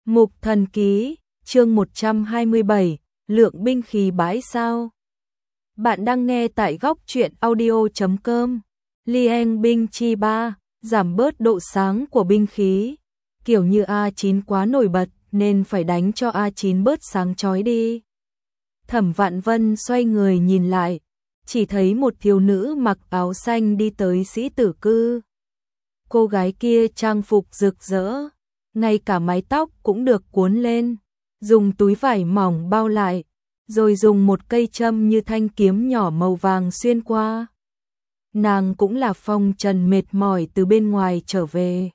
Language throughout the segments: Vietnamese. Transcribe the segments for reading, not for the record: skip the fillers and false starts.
Mục Thần Ký, chương 127, lượng binh khí bãi sao. Bạn đang nghe tại góc truyện audio.com. Lieng binh chi 3, giảm bớt độ sáng của binh khí. Kiểu như A9 quá nổi bật nên phải đánh cho A9 bớt sáng chói đi. Thẩm Vạn Vân xoay người nhìn lại, chỉ thấy một thiếu nữ mặc áo xanh đi tới sĩ tử cư. Cô gái kia trang phục rực rỡ, ngay cả mái tóc cũng được cuốn lên, dùng túi vải mỏng bao lại, rồi dùng một cây châm như thanh kiếm nhỏ màu vàng xuyên qua. Nàng cũng là phong trần mệt mỏi từ bên ngoài trở về.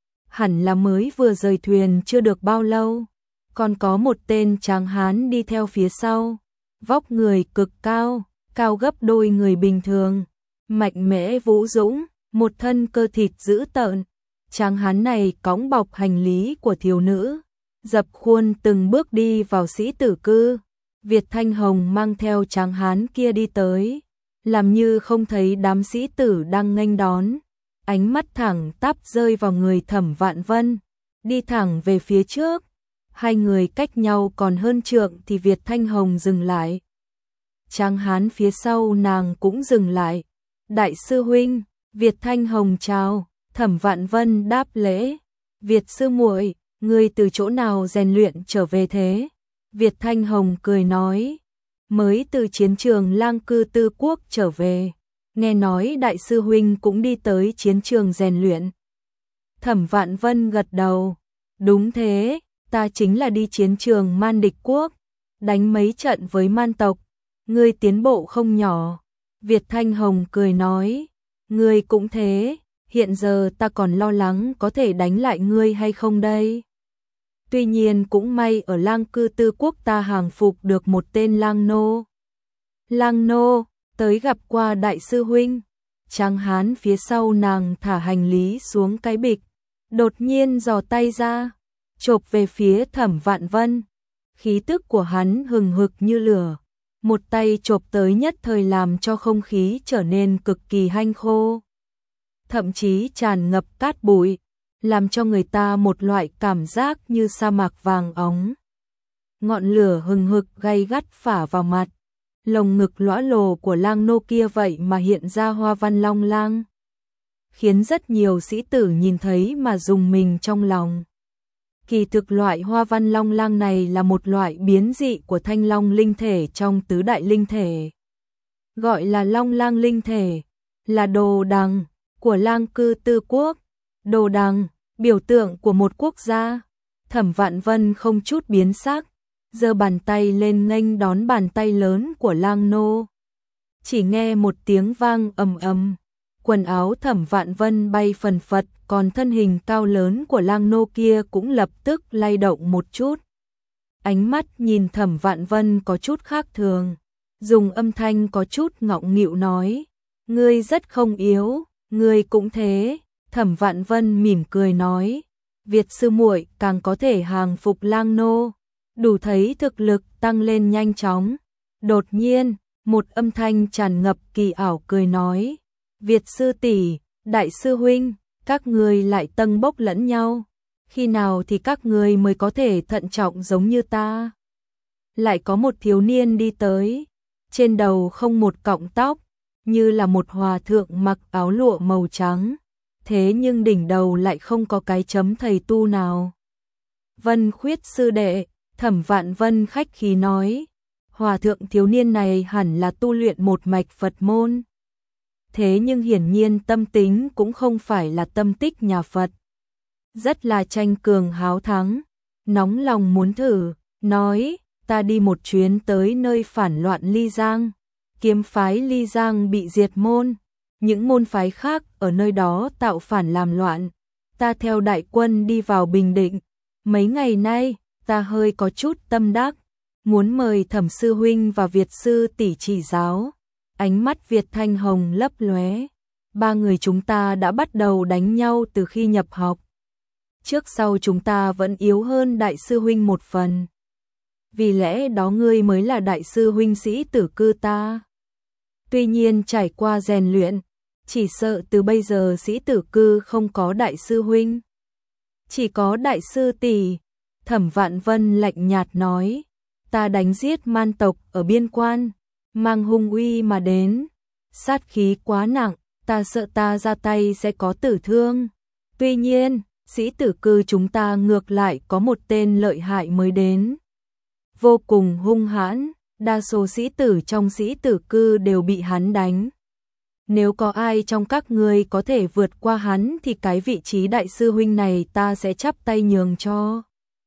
Hẳn là mới vừa rời thuyền chưa được bao lâu, còn có một tên tráng hán đi theo phía sau, vóc người cực cao, cao gấp đôi người bình thường, mạnh mẽ vũ dũng, một thân cơ thịt dữ tợn. Tráng hán này cõng bọc hành lý của thiếu nữ, dập khuôn từng bước đi vào sĩ tử cư. Việt Thanh Hồng mang theo tráng hán kia đi tới, làm như không thấy đám sĩ tử đang nghênh đón, ánh mắt thẳng tắp rơi vào người Thẩm Vạn Vân, đi thẳng về phía trước. Hai người cách nhau còn hơn trượng thì Việt Thanh Hồng dừng lại. Tráng hán phía sau nàng cũng dừng lại. Đại sư huynh, Việt Thanh Hồng chào. Thẩm Vạn Vân đáp lễ. Việt sư muội, ngươi từ chỗ nào rèn luyện trở về thế? Việt Thanh Hồng cười nói, mới từ chiến trường Lang Cư Tư Quốc trở về, nghe nói đại sư huynh cũng đi tới chiến trường rèn luyện. Thẩm Vạn Vân gật đầu, đúng thế, ta chính là đi chiến trường Man Địch Quốc, đánh mấy trận với man tộc, ngươi tiến bộ không nhỏ. Việt Thanh Hồng cười nói, ngươi cũng thế. Hiện giờ ta còn lo lắng có thể đánh lại ngươi hay không đây. Tuy nhiên cũng may ở Lang Cư Tư Quốc ta hàng phục được một tên lang nô. Lang nô, tới gặp qua đại sư huynh. Tráng hán phía sau nàng thả hành lý xuống cái bịch, đột nhiên giò tay ra, chộp về phía Thẩm Vạn Vân. Khí tức của hắn hừng hực như lửa, một tay chộp tới nhất thời làm cho không khí trở nên cực kỳ hanh khô, thậm chí tràn ngập cát bụi, làm cho người ta một loại cảm giác như sa mạc vàng óng. Ngọn lửa hừng hực gay gắt phả vào mặt, lồng ngực lõa lồ của lang nô kia vậy mà hiện ra hoa văn long lang, khiến rất nhiều sĩ tử nhìn thấy mà rùng mình trong lòng. Kỳ thực loại hoa văn long lang này là một loại biến dị của thanh long linh thể trong tứ đại linh thể. Gọi là long lang linh thể, là đồ đằng của Lang Cư Tư Quốc. Đồ đằng, biểu tượng của một quốc gia. Thẩm Vạn Vân không chút biến sắc, giơ bàn tay lên nghênh đón bàn tay lớn của lang nô. Chỉ nghe một tiếng vang ầm ầm, quần áo Thẩm Vạn Vân bay phần phật, còn thân hình cao lớn của lang nô kia cũng lập tức lay động một chút. Ánh mắt nhìn Thẩm Vạn Vân có chút khác thường, dùng âm thanh có chút ngọng nghịu nói, ngươi rất không yếu. Ngươi cũng thế. Thẩm Vạn Vân mỉm cười nói, Việt sư muội càng có thể hàng phục lang nô, đủ thấy thực lực tăng lên nhanh chóng. Đột nhiên, một âm thanh tràn ngập kỳ ảo cười nói, Việt sư tỷ, đại sư huynh, các ngươi lại tâng bốc lẫn nhau, khi nào thì các ngươi mới có thể thận trọng giống như ta? Lại có một thiếu niên đi tới, trên đầu không một cọng tóc, như là một hòa thượng mặc áo lụa màu trắng, thế nhưng đỉnh đầu lại không có cái chấm thầy tu nào. Vân Khuyết sư đệ, Thẩm Vạn Vân khách khí nói, hòa thượng thiếu niên này hẳn là tu luyện một mạch Phật môn. Thế nhưng hiển nhiên tâm tính cũng không phải là tâm tích nhà Phật. Rất là tranh cường háo thắng, nóng lòng muốn thử, nói, ta đi một chuyến tới nơi phản loạn Ly Giang. Kiếm phái Ly Giang bị diệt môn, những môn phái khác ở nơi đó tạo phản làm loạn, ta theo đại quân đi vào Bình Định. Mấy ngày nay, ta hơi có chút tâm đắc, muốn mời Thẩm sư huynh và Việt sư tỷ chỉ giáo. Ánh mắt Việt Thanh Hồng lấp lóe, ba người chúng ta đã bắt đầu đánh nhau từ khi nhập học. Trước sau chúng ta vẫn yếu hơn đại sư huynh một phần. Vì lẽ đó ngươi mới là đại sư huynh sĩ tử cư ta. Tuy nhiên trải qua rèn luyện, chỉ sợ từ bây giờ sĩ tử cư không có đại sư huynh, chỉ có đại sư tỷ. Thẩm Vạn Vân lạnh nhạt nói, ta đánh giết man tộc ở biên quan, mang hung uy mà đến, sát khí quá nặng, ta sợ ta ra tay sẽ có tử thương. Tuy nhiên, sĩ tử cư chúng ta ngược lại có một tên lợi hại mới đến. Vô cùng hung hãn, đa số sĩ tử trong sĩ tử cư đều bị hắn đánh. Nếu có ai trong các ngươi có thể vượt qua hắn thì cái vị trí đại sư huynh này ta sẽ chắp tay nhường cho.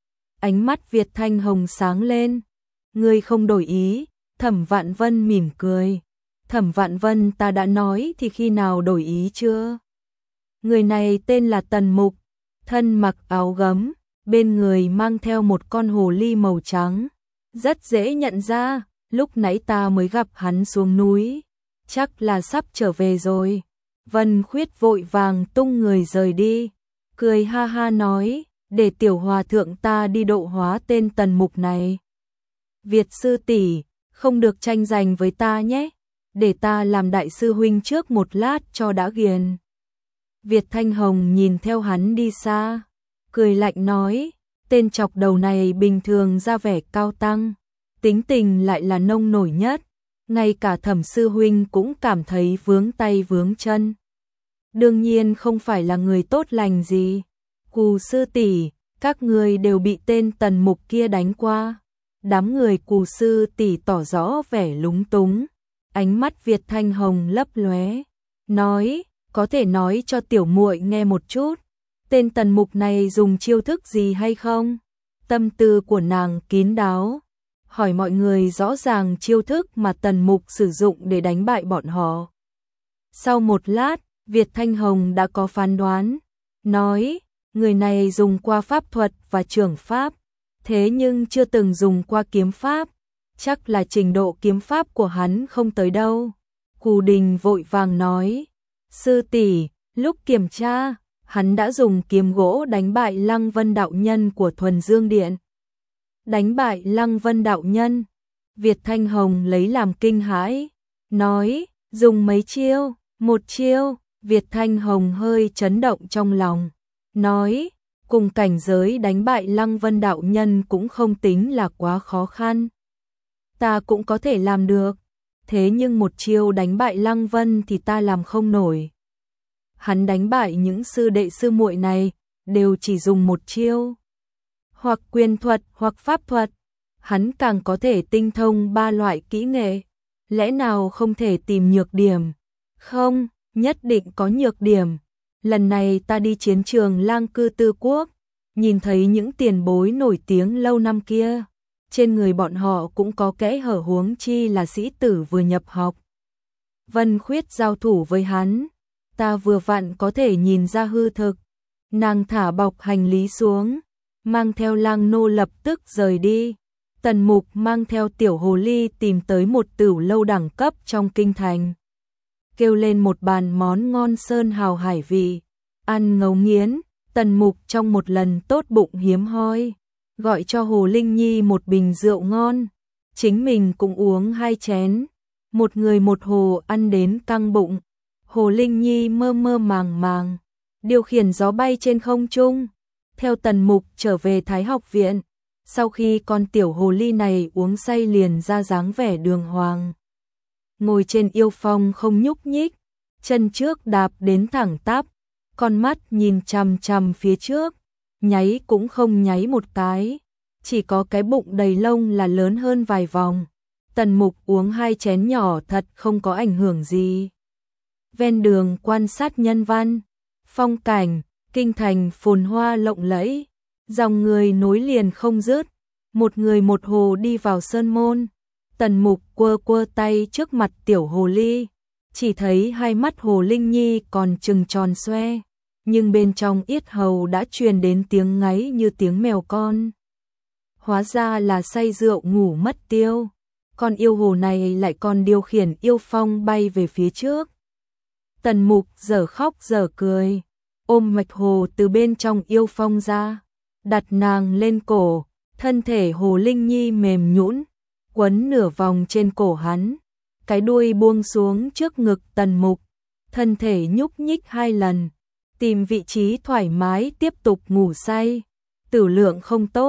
Ánh mắt Việt Thanh Hồng sáng lên. Ngươi không đổi ý, Thẩm Vạn Vân mỉm cười. Thẩm Vạn Vân, ta đã nói thì khi nào đổi ý chưa? Người này tên là Tần Mục, thân mặc áo gấm, bên người mang theo một con hồ ly màu trắng. Rất dễ nhận ra, lúc nãy ta mới gặp hắn xuống núi. Chắc là sắp trở về rồi. Vân Khuyết vội vàng tung người rời đi, cười ha ha nói, để tiểu hòa thượng ta đi độ hóa tên Tần Mục này. Việt sư tỷ, không được tranh giành với ta nhé, để ta làm đại sư huynh trước một lát cho đã ghiền. Việt Thanh Hồng nhìn theo hắn đi xa, cười lạnh nói, tên chọc đầu này bình thường ra vẻ cao tăng, tính tình lại là nông nổi nhất, ngay cả Thẩm sư huynh cũng cảm thấy vướng tay vướng chân. Đương nhiên không phải là người tốt lành gì. Cù sư tỷ, các người đều bị tên Tần Mục kia đánh qua. Đám người Cù sư tỷ tỏ rõ vẻ lúng túng. Ánh mắt Việt Thanh Hồng lấp lóe, nói, có thể nói cho tiểu muội nghe một chút, tên Tần Mục này dùng chiêu thức gì hay không? Tâm tư của nàng kín đáo, hỏi mọi người rõ ràng chiêu thức mà Tần Mục sử dụng để đánh bại bọn họ. Sau một lát, Việt Thanh Hồng đã có phán đoán, nói, người này dùng qua pháp thuật và trường pháp, thế nhưng chưa từng dùng qua kiếm pháp, chắc là trình độ kiếm pháp của hắn không tới đâu. Cù Đình vội vàng nói, sư tỷ, lúc kiểm tra, hắn đã dùng kiếm gỗ đánh bại Lăng Vân đạo nhân của Thuần Dương Điện. Đánh bại Lăng Vân đạo nhân? Việt Thanh Hồng lấy làm kinh hãi, nói, dùng mấy chiêu? Một chiêu. Việt Thanh Hồng hơi chấn động trong lòng, nói, cùng cảnh giới đánh bại Lăng Vân đạo nhân cũng không tính là quá khó khăn. Ta cũng có thể làm được, thế nhưng một chiêu đánh bại Lăng Vân thì ta làm không nổi. Hắn đánh bại những sư đệ sư muội này, đều chỉ dùng một chiêu. Hoặc quyền thuật hoặc pháp thuật, hắn càng có thể tinh thông ba loại kỹ nghệ. Lẽ nào không thể tìm nhược điểm? Không, nhất định có nhược điểm. Lần này ta đi chiến trường Lang Cư Tư Quốc, nhìn thấy những tiền bối nổi tiếng lâu năm kia. Trên người bọn họ cũng có kẽ hở, huống chi là sĩ tử vừa nhập học. Vân Khuyết giao thủ với hắn, ta vừa vặn có thể nhìn ra hư thực. Nàng thả bọc hành lý xuống, mang theo Lang nô lập tức rời đi. Tần Mục mang theo tiểu hồ ly tìm tới một tửu lâu đẳng cấp trong kinh thành, kêu lên một bàn món ngon sơn hào hải vị, ăn ngấu nghiến. Tần Mục trong một lần tốt bụng hiếm hoi, gọi cho Hồ Linh Nhi một bình rượu ngon, chính mình cũng uống 2 chén, một người một hồ ăn đến căng bụng. Hồ Linh Nhi mơ mơ màng màng, điều khiển gió bay trên không trung, theo Tần Mục trở về Thái Học viện. Sau khi con tiểu hồ ly này uống say liền ra dáng vẻ đường hoàng, ngồi trên yêu phong không nhúc nhích, chân trước đạp đến thẳng tắp, con mắt nhìn chằm chằm phía trước, nháy cũng không nháy một cái, chỉ có cái bụng đầy lông là lớn hơn vài vòng. Tần Mục uống 2 chén nhỏ thật không có ảnh hưởng gì. Ven đường quan sát nhân văn, phong cảnh, kinh thành phồn hoa lộng lẫy, dòng người nối liền không dứt, một người một hồ đi vào sơn môn. Tần Mục quơ quơ tay trước mặt tiểu hồ ly, chỉ thấy hai mắt Hồ Linh Nhi còn trừng tròn xoe, nhưng bên trong yết hầu đã truyền đến tiếng ngáy như tiếng mèo con. Hóa ra là say rượu ngủ mất tiêu, con yêu hồ này lại còn điều khiển yêu phong bay về phía trước. Tần Mục dở khóc dở cười, ôm mạch hồ từ bên trong yêu phong ra, đặt nàng lên cổ, thân thể Hồ Linh Nhi mềm nhũn, quấn nửa vòng trên cổ hắn, cái đuôi buông xuống trước ngực Tần Mục, thân thể nhúc nhích 2 lần, tìm vị trí thoải mái tiếp tục ngủ say. Tử lượng không tốt,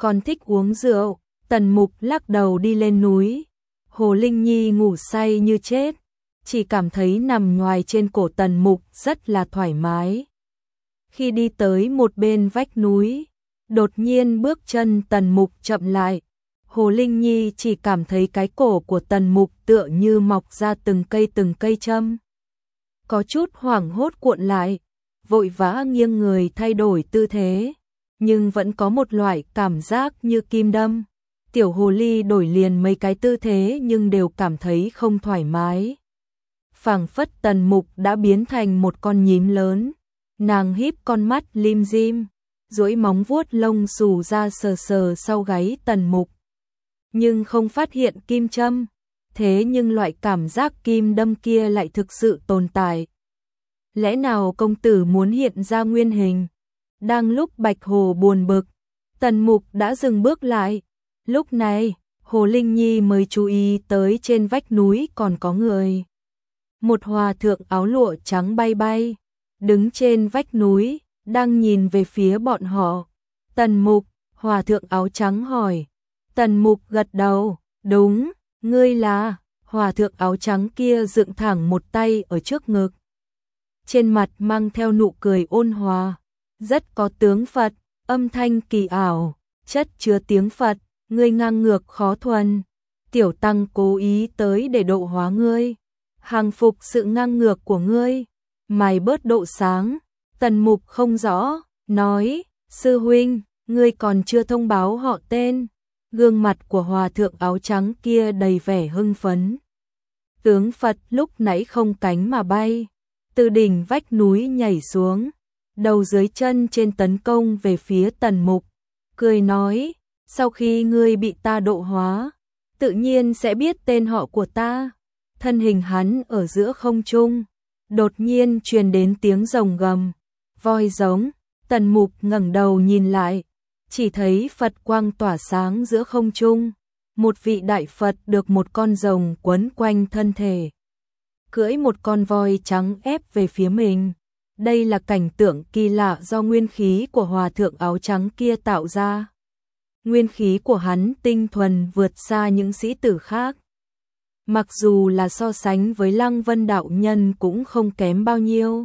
còn thích uống rượu. Tần Mục lắc đầu đi lên núi. Hồ Linh Nhi ngủ say như chết, chỉ cảm thấy nằm nhoài trên cổ Tần Mục rất là thoải mái. Khi đi tới một bên vách núi, đột nhiên bước chân Tần Mục chậm lại. Hồ Linh Nhi chỉ cảm thấy cái cổ của Tần Mục tựa như mọc ra từng cây châm. Có chút hoảng hốt cuộn lại, vội vã nghiêng người thay đổi tư thế, nhưng vẫn có một loại cảm giác như kim đâm. Tiểu hồ ly đổi liền mấy cái tư thế nhưng đều cảm thấy không thoải mái. Phảng phất Tần Mục đã biến thành một con nhím lớn. Nàng híp con mắt lim dim, duỗi móng vuốt lông xù ra sờ sờ sau gáy Tần Mục. Nhưng không phát hiện kim châm, thế nhưng loại cảm giác kim đâm kia lại thực sự tồn tại. Lẽ nào công tử muốn hiện ra nguyên hình? Đang lúc Bạch Hồ buồn bực, Tần Mục đã dừng bước lại. Lúc này, Hồ Linh Nhi mới chú ý tới trên vách núi còn có người. Một hòa thượng áo lụa trắng bay bay, đứng trên vách núi, đang nhìn về phía bọn họ. Tần Mục, hòa thượng áo trắng hỏi. Tần Mục gật đầu, đúng, ngươi là. Hòa thượng áo trắng kia dựng thẳng một tay ở trước ngực. Trên mặt mang theo nụ cười ôn hòa, rất có tướng Phật, âm thanh kỳ ảo, chất chứa tiếng Phật, ngươi ngang ngược khó thuần. Tiểu tăng cố ý tới để độ hóa ngươi, hàng phục sự ngang ngược của ngươi, mày bớt độ sáng. Tần Mục không rõ, nói, sư huynh, ngươi còn chưa thông báo họ tên. Gương mặt của hòa thượng áo trắng kia đầy vẻ hưng phấn. Tướng Phật lúc nãy không cánh mà bay, từ đỉnh vách núi nhảy xuống, đầu dưới chân trên tấn công về phía Tần Mục, cười nói, sau khi ngươi bị ta độ hóa, tự nhiên sẽ biết tên họ của ta. Thân hình hắn ở giữa không trung, đột nhiên truyền đến tiếng rồng gầm, voi giống. Tần Mục ngẩng đầu nhìn lại, chỉ thấy Phật quang tỏa sáng giữa không trung, một vị đại Phật được một con rồng quấn quanh thân thể, cưỡi một con voi trắng ép về phía mình. Đây là cảnh tượng kỳ lạ do nguyên khí của hòa thượng áo trắng kia tạo ra. Nguyên khí của hắn tinh thuần vượt xa những sĩ tử khác. Mặc dù là so sánh với Lăng Vân đạo nhân cũng không kém bao nhiêu.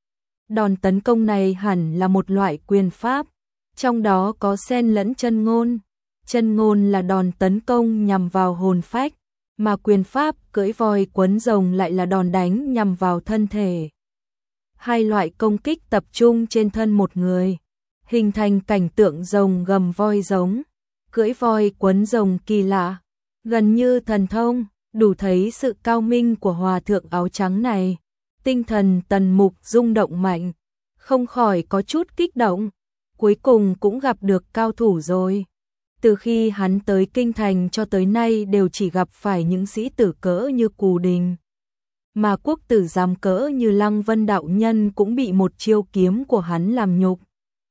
Đòn tấn công này hẳn là một loại quyền pháp, trong đó có xen lẫn chân ngôn. Chân ngôn là đòn tấn công nhằm vào hồn phách, mà quyền pháp cưỡi voi quấn rồng lại là đòn đánh nhằm vào thân thể. Hai loại công kích tập trung trên thân một người, hình thành cảnh tượng rồng gầm voi giống, cưỡi voi quấn rồng kỳ lạ, gần như thần thông, đủ thấy sự cao minh của hòa thượng áo trắng này. Tinh thần Tần Mục rung động mạnh, không khỏi có chút kích động, cuối cùng cũng gặp được cao thủ rồi. Từ khi hắn tới Kinh Thành cho tới nay đều chỉ gặp phải những sĩ tử cỡ như Cù Đình, mà quốc tử giám cỡ như Lăng Vân đạo nhân cũng bị một chiêu kiếm của hắn làm nhục.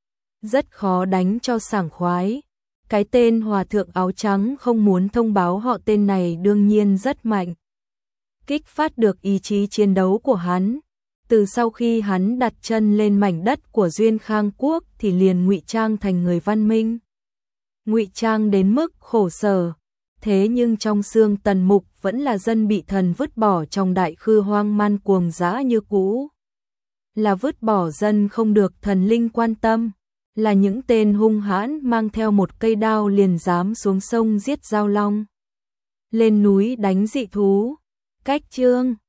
Rất khó đánh cho sảng khoái. Cái tên hòa thượng áo trắng không muốn thông báo họ tên này đương nhiên rất mạnh, kích phát được ý chí chiến đấu của hắn. Từ sau khi hắn đặt chân lên mảnh đất của Duyên Khang Quốc thì liền ngụy trang thành người văn minh. Ngụy trang đến mức khổ sở, thế nhưng trong xương Tần Mục vẫn là dân bị thần vứt bỏ trong đại khư hoang man cuồng dã như cũ. Là vứt bỏ dân không được thần linh quan tâm, là những tên hung hãn mang theo một cây đao liền dám xuống sông giết giao long, lên núi đánh dị thú. Cách chương